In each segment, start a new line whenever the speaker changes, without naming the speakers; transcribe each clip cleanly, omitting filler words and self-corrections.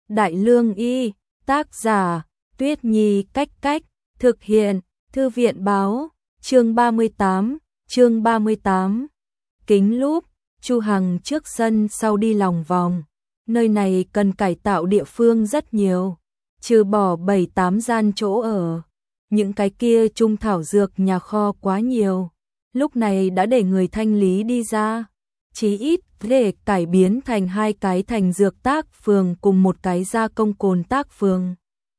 Đại Lương Y, tác giả, Tuyết Nhi Cách Cách, thực hiện, Thư viện Báo, chương 38. Kính Lúp, Chu Hằng trước sân sau đi lòng vòng. Nơi này cần cải tạo địa phương rất nhiều, trừ bỏ 7-8 gian chỗ ở. Những cái kia trung thảo dược nhà kho quá nhiều, lúc này đã để người thanh lý đi ra. Chí ít để cải biến thành 2 cái thành dược tác phường cùng một cái gia công cồn tác phường.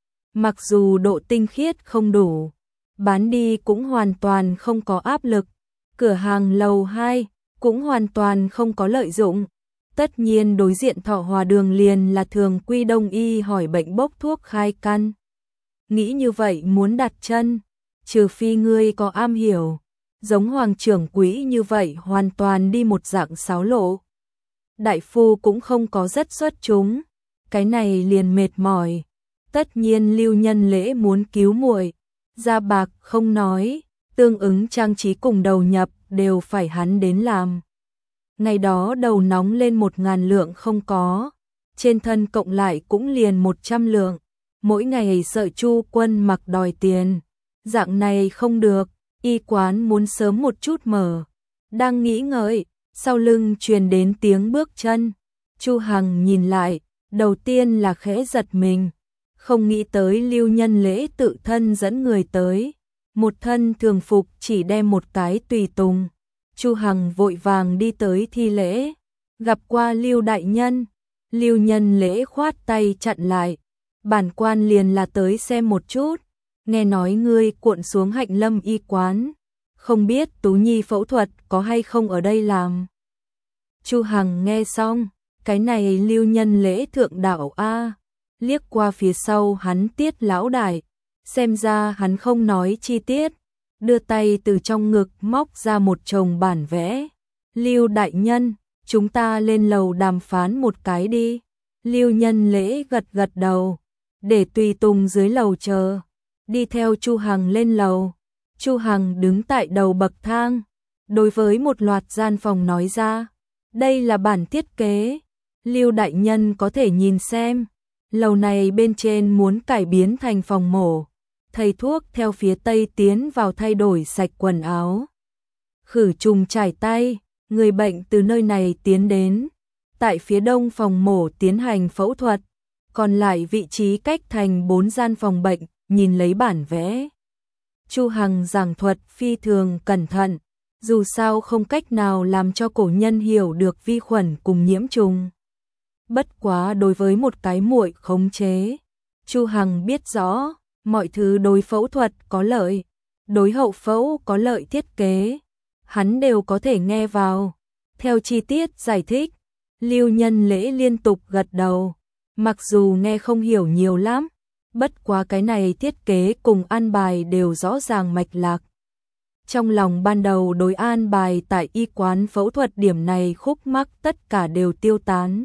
Mặc dù độ tinh khiết không đủ, bán đi cũng hoàn toàn không có áp lực. Cửa hàng lầu 2 cũng hoàn toàn không có lợi dụng. Tất nhiên đối diện Thọ Hòa Đường liền là thường quy đông y hỏi bệnh bốc thuốc khai căn. Nghĩ như vậy muốn đặt chân, trừ phi ngươi có am hiểu, giống Hoàng trưởng quỹ như vậy hoàn toàn đi một dạng xáo lộ. Đại phu cũng không có rất xuất chúng, cái này liền mệt mỏi. Tất nhiên Lưu Nhân Lễ muốn cứu muội, ra bạc không nói, tương ứng trang trí cùng đầu nhập đều phải hắn đến làm. Ngày đó đầu nóng lên 1.000 lượng không có, trên thân cộng lại cũng liền 100 lượng. Mỗi ngày sợ Chu Quân mặc đòi tiền, dạng này không được, y quán muốn sớm một chút mở. Đang nghĩ ngợi, sau lưng truyền đến tiếng bước chân. Chu Hằng nhìn lại, đầu tiên là khẽ giật mình, không nghĩ tới Lưu Nhân Lễ tự thân dẫn người tới. Một thân thường phục chỉ đem một cái tùy tùng. Chu Hằng vội vàng đi tới thi lễ, gặp qua Lưu đại nhân. Lưu Nhân Lễ khoát tay chặn lại, bản quan liền là tới xem một chút, nghe nói ngươi cuộn xuống Hạnh Lâm y quán, không biết Tú Nhi phẫu thuật có hay không ở đây làm. Chu Hằng nghe xong, cái này Lưu Nhân Lễ thượng đạo a, liếc qua phía sau hắn Tiết lão đại, xem ra hắn không nói chi tiết, đưa tay từ trong ngực móc ra một chồng bản vẽ. Lưu đại nhân, chúng ta lên lầu đàm phán một cái đi. Lưu Nhân Lễ gật gật đầu, để tùy tùng dưới lầu chờ, đi theo Chu Hằng lên lầu. Chu Hằng đứng tại đầu bậc thang, đối với một loạt gian phòng nói ra, đây là bản thiết kế, Lưu đại nhân có thể nhìn xem. Lầu này bên trên muốn cải biến thành phòng mổ, thầy thuốc theo phía tây tiến vào thay đổi sạch quần áo, khử trùng trải tay, người bệnh từ nơi này tiến đến. Tại phía đông phòng mổ tiến hành phẫu thuật, còn lại vị trí cách thành 4 gian phòng bệnh. Nhìn lấy bản vẽ, Chu Hằng giảng thuật phi thường cẩn thận, dù sao không cách nào làm cho cổ nhân hiểu được vi khuẩn cùng nhiễm trùng. Bất quá đối với một cái muội khống chế, Chu Hằng biết rõ, mọi thứ đối phẫu thuật có lợi, đối hậu phẫu có lợi thiết kế, hắn đều có thể nghe vào. Theo chi tiết giải thích, Lưu Nhân Lễ liên tục gật đầu, mặc dù nghe không hiểu nhiều lắm, bất quá cái này thiết kế cùng an bài đều rõ ràng mạch lạc. Trong lòng ban đầu đối an bài tại y quán phẫu thuật điểm này khúc mắc tất cả đều tiêu tán.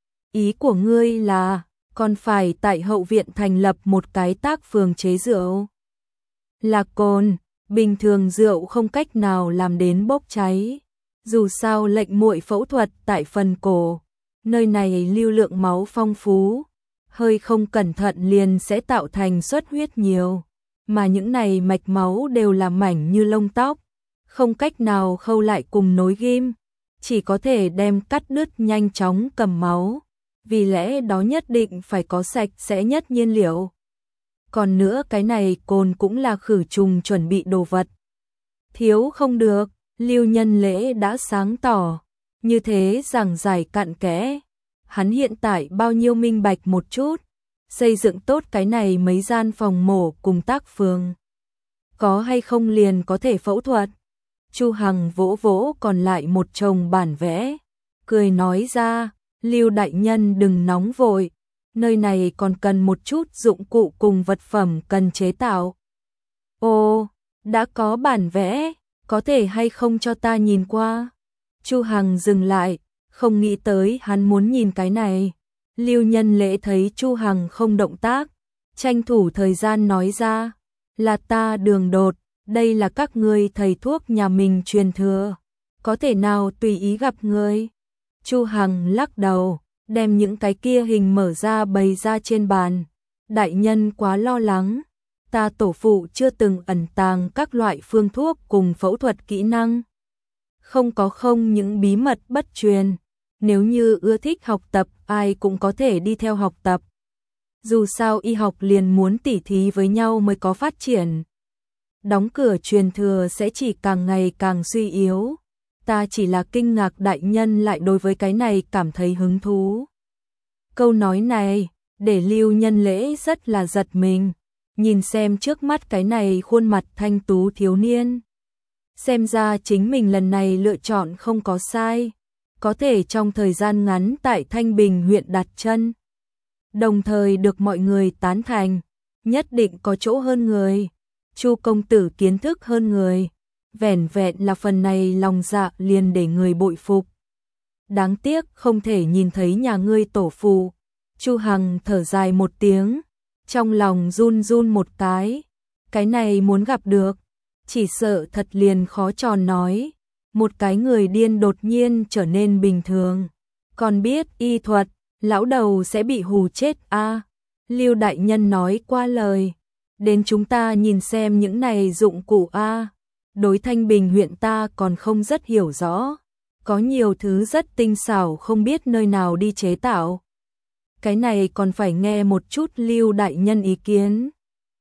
Ý của ngươi là, còn phải tại hậu viện thành lập một cái tác phường chế rượu. Là cồn, bình thường rượu không cách nào làm đến bốc cháy. Dù sao lệnh muội phẫu thuật tại phần cổ, nơi này lưu lượng máu phong phú, hơi không cẩn thận liền sẽ tạo thành xuất huyết nhiều, mà những này mạch máu đều là mảnh như lông tóc, không cách nào khâu lại cùng nối ghim, chỉ có thể đem cắt đứt nhanh chóng cầm máu, vì lẽ đó nhất định phải có sạch sẽ nhất nhiên liệu. Còn nữa cái này cồn cũng là khử trùng chuẩn bị đồ vật, thiếu không được. Lưu Nhân Lễ đã sáng tỏ, như thế giảng giải cặn kẽ. Hắn hiện tại bao nhiêu minh bạch một chút, xây dựng tốt cái này mấy gian phòng mổ cùng tác phường. Có hay không liền có thể phẫu thuật. Chu Hằng vỗ vỗ còn lại một chồng bản vẽ, cười nói ra, Lưu đại nhân đừng nóng vội, nơi này còn cần một chút dụng cụ cùng vật phẩm cần chế tạo. Ồ, đã có bản vẽ, có thể hay không cho ta nhìn qua? Chu Hằng dừng lại, không nghĩ tới hắn muốn nhìn cái này. Lưu Nhân Lễ thấy Chu Hằng không động tác, tranh thủ thời gian nói ra, là ta đường đột, đây là các ngươi thầy thuốc nhà mình truyền thừa, có thể nào tùy ý gặp ngươi? Chu Hằng lắc đầu, đem những cái kia hình mở ra bày ra trên bàn. Đại nhân quá lo lắng, ta tổ phụ chưa từng ẩn tàng các loại phương thuốc cùng phẫu thuật kỹ năng. Không những bí mật bất truyền, nếu như ưa thích học tập ai cũng có thể đi theo học tập. Dù sao y học liền muốn tỉ thí với nhau mới có phát triển. Đóng cửa truyền thừa sẽ chỉ càng ngày càng suy yếu. Ta chỉ là kinh ngạc đại nhân lại đối với cái này cảm thấy hứng thú. Câu nói này, để Lưu Nhân Lễ rất là giật mình, nhìn xem trước mắt cái này khuôn mặt thanh tú thiếu niên. Xem ra chính mình lần này lựa chọn không có sai, có thể trong thời gian ngắn tại Thanh Bình huyện đặt chân. Đồng thời được mọi người tán thành, nhất định có chỗ hơn người. Chu công tử kiến thức hơn người, vẻn vẹn là phần này lòng dạ liền để người bội phục. Đáng tiếc không thể nhìn thấy nhà ngươi tổ phụ. Chu Hằng thở dài một tiếng, trong lòng run run một cái này muốn gặp được, chỉ sợ thật liền khó tròn nói. Một cái người điên đột nhiên trở nên bình thường, còn biết y thuật, lão đầu sẽ bị hù chết a. Lưu đại nhân nói qua lời, đến chúng ta nhìn xem những này dụng cụ a. Đối Thanh Bình huyện ta còn không rất hiểu rõ, có nhiều thứ rất tinh xảo không biết nơi nào đi chế tạo. Cái này còn phải nghe một chút Lưu đại nhân ý kiến.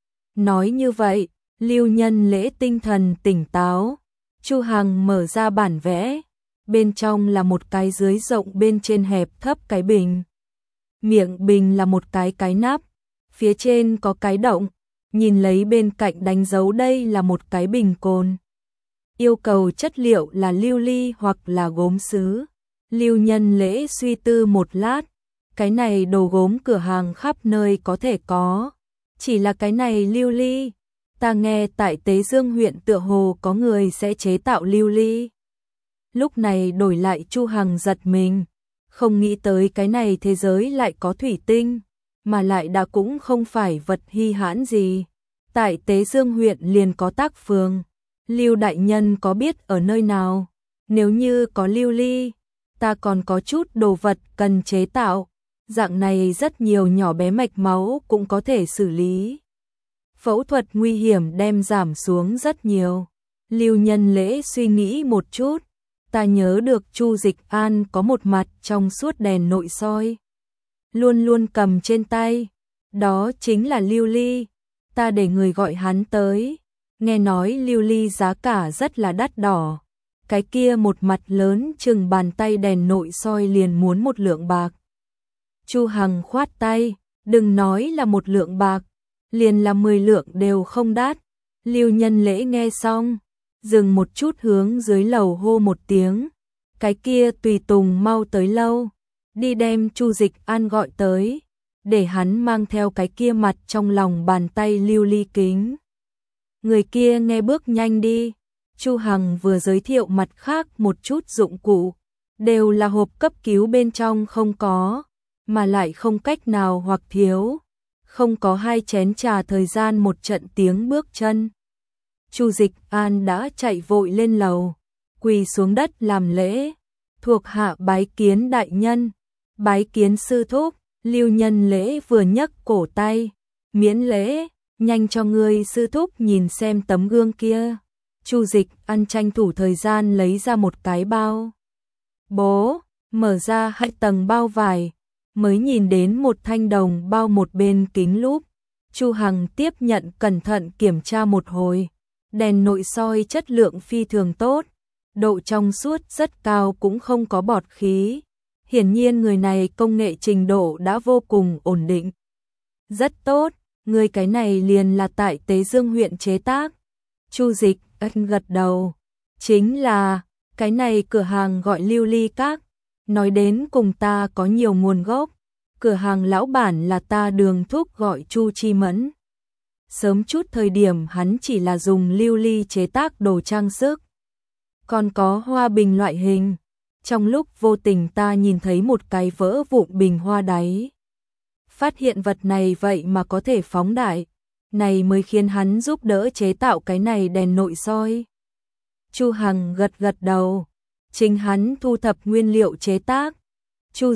Nói như vậy, Lưu Nhân Lễ tinh thần tỉnh táo. Chu Hằng mở ra bản vẽ, bên trong là một cái dưới rộng bên trên hẹp thấp cái bình. Miệng bình là một cái nắp, phía trên có cái động, nhìn lấy bên cạnh đánh dấu đây là một cái bình cồn. Yêu cầu chất liệu là lưu ly hoặc là gốm sứ. Lưu Nhân Lễ suy tư một lát, cái này đồ gốm cửa hàng khắp nơi có thể có, chỉ là cái này lưu ly. Ta nghe tại Tế Dương huyện tựa hồ có người sẽ chế tạo lưu ly. Lúc này đổi lại Chu Hằng giật mình, không nghĩ tới cái này thế giới lại có thủy tinh, mà lại đã cũng không phải vật hy hãn gì. Tại Tế Dương huyện liền có tác phường, Lưu đại nhân có biết ở nơi nào? Nếu như có lưu ly, ta còn có chút đồ vật cần chế tạo, dạng này rất nhiều nhỏ bé mạch máu cũng có thể xử lý. Phẫu thuật nguy hiểm đem giảm xuống rất nhiều. Lưu Nhân Lễ suy nghĩ một chút, ta nhớ được Chu Dịch An có một mặt trong suốt đèn nội soi, luôn luôn cầm trên tay, đó chính là lưu ly, ta để người gọi hắn tới. Nghe nói lưu ly giá cả rất là đắt đỏ, cái kia một mặt lớn chừng bàn tay đèn nội soi liền muốn 1 lượng bạc. Chu Hằng khoát tay, đừng nói là 1 lượng bạc, liền là 10 lượng đều không đắt. Lưu Nhân Lễ nghe xong, dừng một chút hướng dưới lầu hô một tiếng, cái kia tùy tùng mau tới lâu, đi đem Chu Dịch An gọi tới, để hắn mang theo cái kia mặt trong lòng bàn tay lưu ly kính. Người kia nghe bước nhanh đi. Chu Hằng vừa giới thiệu mặt khác một chút dụng cụ, đều là hộp cấp cứu bên trong không có, mà lại không cách nào hoặc thiếu. Không có 2 chén trà thời gian một trận tiếng bước chân. Chu Dịch An đã chạy vội lên lầu, quỳ xuống đất làm lễ, thuộc hạ bái kiến đại nhân, bái kiến sư thúc. Lưu Nhân Lễ vừa nhấc cổ tay, miễn lễ, nhanh cho ngươi sư thúc nhìn xem tấm gương kia. Chu Dịch An tranh thủ thời gian lấy ra một cái bao bố, mở ra 2 tầng bao vải, mới nhìn đến một thanh đồng bao một bên kính lúp. Chu Hằng tiếp nhận cẩn thận kiểm tra một hồi, đèn nội soi chất lượng phi thường tốt, độ trong suốt rất cao cũng không có bọt khí. Hiển nhiên người này công nghệ trình độ đã vô cùng ổn định. Rất tốt, người cái này liền là tại Tế Dương huyện chế tác. Chu Dịch An gật đầu, chính là, cái này cửa hàng gọi Lưu Ly Các, nói đến cùng ta có nhiều nguồn gốc. Cửa hàng lão bản là ta Đường thúc gọi Chu Chi Mẫn. Sớm chút thời điểm hắn chỉ là dùng lưu ly chế tác đồ trang sức, còn có hoa bình loại hình. Trong lúc vô tình ta nhìn thấy một cái vỡ vụn bình hoa đáy, phát hiện vật này vậy mà có thể phóng đại, này mới khiến hắn giúp đỡ chế tạo cái này đèn nội soi. Chu Hằng gật gật đầu, chính hắn thu thập nguyên liệu chế tác. Chu Dịch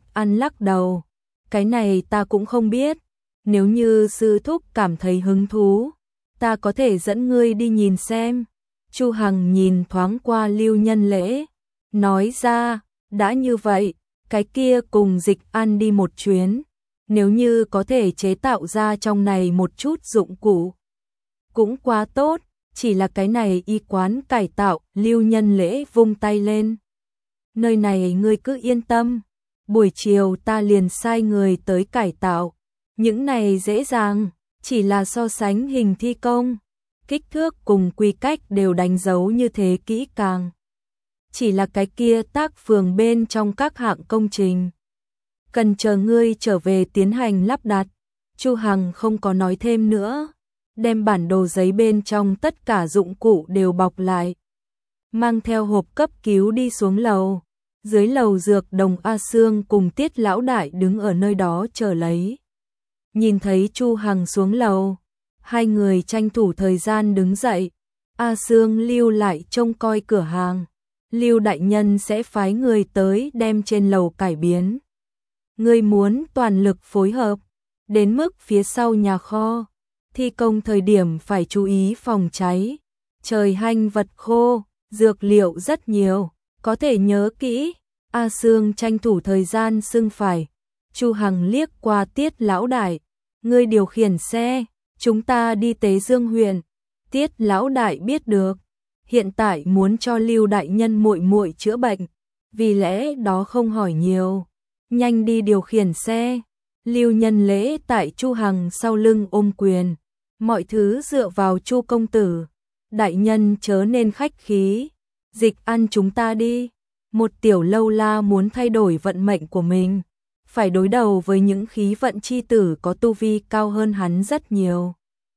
An lắc đầu, cái này ta cũng không biết, nếu như sư thúc cảm thấy hứng thú, ta có thể dẫn ngươi đi nhìn xem. Chu Hằng nhìn thoáng qua Lưu Nhân Lễ, nói ra, đã như vậy, cái kia cùng Dịch An đi một chuyến, nếu như có thể chế tạo ra trong này một chút dụng cụ, cũng quá tốt, chỉ là cái này y quán cải tạo. Lưu Nhân Lễ vung tay lên, nơi này ngươi cứ yên tâm, buổi chiều ta liền sai người tới cải tạo, những này dễ dàng, chỉ là so sánh hình thi công, kích thước cùng quy cách đều đánh dấu như thế kỹ càng. Chỉ là cái kia tác phường bên trong các hạng công trình, cần chờ ngươi trở về tiến hành lắp đặt. Chu Hằng không có nói thêm nữa, đem bản đồ giấy bên trong tất cả dụng cụ đều bọc lại, mang theo hộp cấp cứu đi xuống lầu. Dưới lầu dược đồng A Sương cùng Tiết lão đại đứng ở nơi đó chờ lấy. Nhìn thấy Chu Hằng xuống lầu, hai người tranh thủ thời gian đứng dậy. A Sương lưu lại trông coi cửa hàng, Lưu đại nhân sẽ phái người tới đem trên lầu cải biến. Ngươi muốn toàn lực phối hợp, đến mức phía sau nhà kho, thi công thời điểm phải chú ý phòng cháy. Trời hanh vật khô, dược liệu rất nhiều, có thể nhớ kỹ. A Sương tranh thủ thời gian xưng phải. Chu Hằng liếc qua Tiết lão đại, ngươi điều khiển xe, chúng ta đi Tế Dương huyện. Tiết lão đại biết được, hiện tại muốn cho Lưu đại nhân muội muội chữa bệnh, vì lẽ đó không hỏi nhiều, nhanh đi điều khiển xe. Lưu Nhân Lễ tại Chu Hằng sau lưng ôm quyền, mọi thứ dựa vào Chu công tử, đại nhân chớ nên khách khí, Dịch An chúng ta đi. Một tiểu lâu la muốn thay đổi vận mệnh của mình, phải đối đầu với những khí vận chi tử có tu vi cao hơn hắn rất nhiều.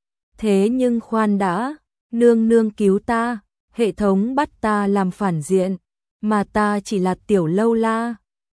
Thế nhưng khoan đã, nương nương cứu ta, hệ thống bắt ta làm phản diện, mà ta chỉ là tiểu lâu la,